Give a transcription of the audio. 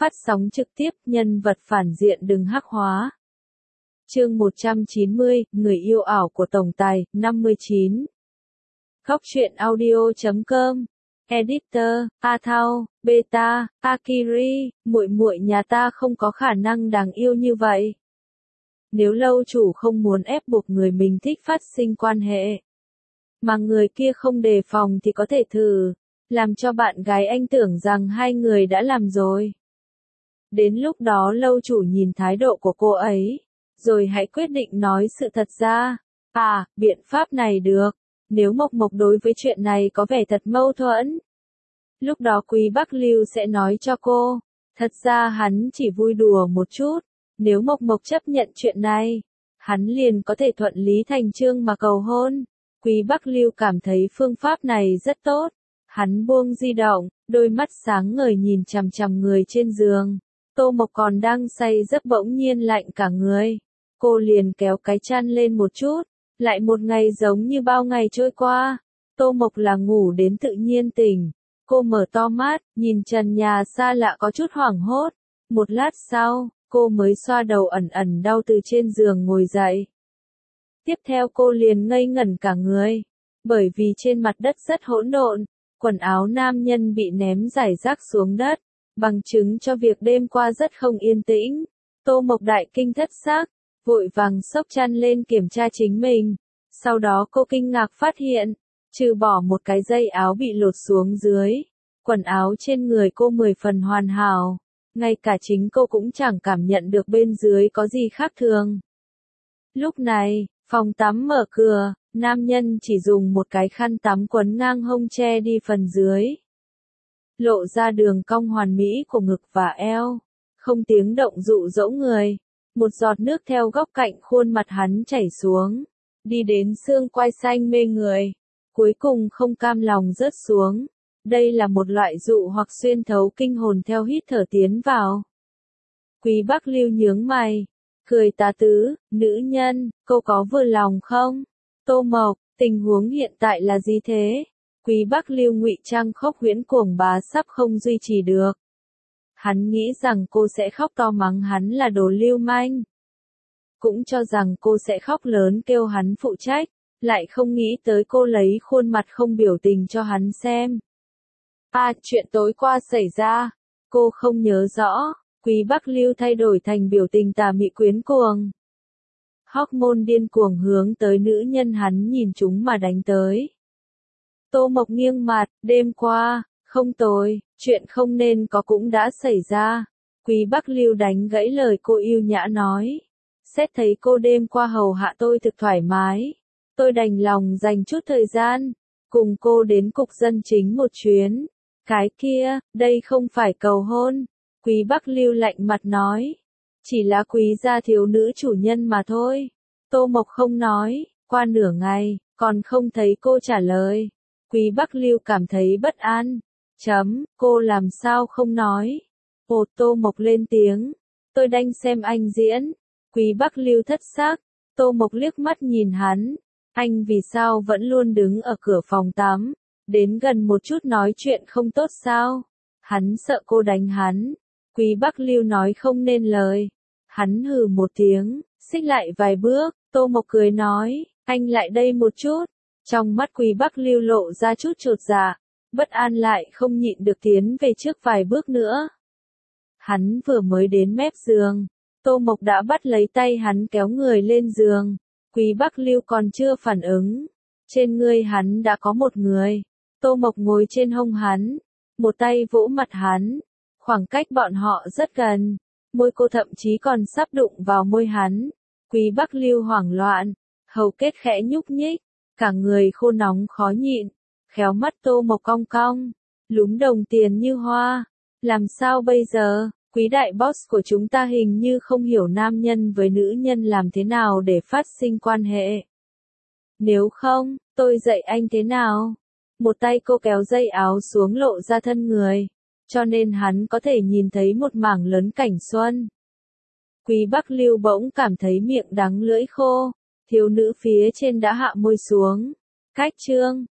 Phát sóng trực tiếp, nhân vật phản diện đừng hắc hóa. Chương 190, Người yêu ảo của tổng tài, 59. Góc truyện audio.com. Editor: A Thao, Beta, Akiri, muội muội nhà ta không có khả năng đáng yêu như vậy. Nếu lâu chủ không muốn ép buộc người mình thích phát sinh quan hệ, mà người kia không đề phòng thì có thể thử, làm cho bạn gái anh tưởng rằng hai người đã làm rồi. Đến lúc đó lâu chủ nhìn thái độ của cô ấy, rồi hãy quyết định nói sự thật ra. À, biện pháp này được, nếu Mộc Mộc đối với chuyện này có vẻ thật mâu thuẫn. Lúc đó Quý Bắc Lưu sẽ nói cho cô, thật ra hắn chỉ vui đùa một chút, nếu Mộc Mộc chấp nhận chuyện này, hắn liền có thể thuận lý thành chương mà cầu hôn. Quý Bắc Lưu cảm thấy phương pháp này rất tốt, hắn buông di động, đôi mắt sáng ngời nhìn chằm chằm người trên giường. Tô Mộc còn đang say giấc bỗng nhiên lạnh cả người. Cô liền kéo cái chăn lên một chút, lại một ngày giống như bao ngày trôi qua. Tô Mộc là ngủ đến tự nhiên tỉnh. Cô mở to mắt, nhìn trần nhà xa lạ có chút hoảng hốt. Một lát sau, cô mới xoa đầu ẩn ẩn đau từ trên giường ngồi dậy. Tiếp theo cô liền ngây ngẩn cả người, bởi vì trên mặt đất rất hỗn độn, quần áo nam nhân bị ném rải rác xuống đất, bằng chứng cho việc đêm qua rất không yên tĩnh. Tô Mộc đại kinh thất xác, vội vàng xốc chăn lên kiểm tra chính mình. Sau đó cô kinh ngạc phát hiện, trừ bỏ một cái dây áo bị lột xuống dưới, quần áo trên người cô 10 phần hoàn hảo, ngay cả chính cô cũng chẳng cảm nhận được bên dưới có gì khác thường. Lúc này, phòng tắm mở cửa, nam nhân chỉ dùng một cái khăn tắm quấn ngang hông che đi phần dưới, lộ ra đường cong hoàn mỹ của ngực và eo, không tiếng động dụ dỗ người. Một giọt nước theo góc cạnh khuôn mặt hắn chảy xuống, đi đến xương quai xanh mê người, cuối cùng không cam lòng rớt xuống. Đây là một loại dụ hoặc xuyên thấu kinh hồn theo hít thở tiến vào. Quý Bắc Lưu nhướng mày, cười tà tứ, nữ nhân, cô có vừa lòng không? Tô Mộc, tình huống hiện tại là gì thế? Quý Bắc Lưu ngụy trang khóc huyễn cuồng bá sắp không duy trì được. Hắn nghĩ rằng cô sẽ khóc to mắng hắn là đồ lưu manh. Cũng cho rằng cô sẽ khóc lớn kêu hắn phụ trách, lại không nghĩ tới cô lấy khuôn mặt không biểu tình cho hắn xem. À, chuyện tối qua xảy ra, cô không nhớ rõ. Quý Bắc Lưu thay đổi thành biểu tình tà mị quyến cuồng. Hormone điên cuồng hướng tới nữ nhân hắn nhìn chúng mà đánh tới. Tô Mộc nghiêng mặt, đêm qua, không tồi, chuyện không nên có cũng đã xảy ra. Quý Bắc Lưu đánh gãy lời cô yêu nhã nói. Xét thấy cô đêm qua hầu hạ tôi thực thoải mái, tôi đành lòng dành chút thời gian, cùng cô đến cục dân chính một chuyến. Cái kia, đây không phải cầu hôn. Quý Bắc Lưu lạnh mặt nói. Chỉ là quý gia thiếu nữ chủ nhân mà thôi. Tô Mộc không nói, qua nửa ngày, còn không thấy cô trả lời. Quý Bắc Lưu cảm thấy bất an. Cô làm sao không nói? Ồ, Tô Mộc lên tiếng. Tôi đang xem anh diễn. Quý Bắc Lưu thất xác. Tô Mộc liếc mắt nhìn hắn. Anh vì sao vẫn luôn đứng ở cửa phòng tắm? Đến gần một chút nói chuyện không tốt sao? Hắn sợ cô đánh hắn. Quý Bắc Lưu nói không nên lời. Hắn hừ một tiếng, xích lại vài bước. Tô Mộc cười nói, anh lại đây một chút. Trong mắt Quý Bắc Lưu lộ ra chút chột dạ, bất an lại không nhịn được tiến về trước vài bước nữa. Hắn vừa mới đến mép giường, Tô Mộc đã bắt lấy tay hắn kéo người lên giường. Quý Bắc Lưu còn chưa phản ứng. Trên người hắn đã có một người. Tô Mộc ngồi trên hông hắn, một tay vỗ mặt hắn. Khoảng cách bọn họ rất gần, môi cô thậm chí còn sắp đụng vào môi hắn. Quý Bắc Lưu hoảng loạn, hầu kết khẽ nhúc nhích, cả người khô nóng khó nhịn, khéo mắt Tô Mộc cong cong, lúm đồng tiền như hoa. Làm sao bây giờ, quý đại boss của chúng ta hình như không hiểu nam nhân với nữ nhân làm thế nào để phát sinh quan hệ. Nếu không, tôi dạy anh thế nào? Một tay cô kéo dây áo xuống lộ ra thân người, cho nên hắn có thể nhìn thấy một mảng lớn cảnh xuân. Quý Bắc Lưu bỗng cảm thấy miệng đắng lưỡi khô, thiếu nữ phía trên đã hạ môi xuống. Cách chương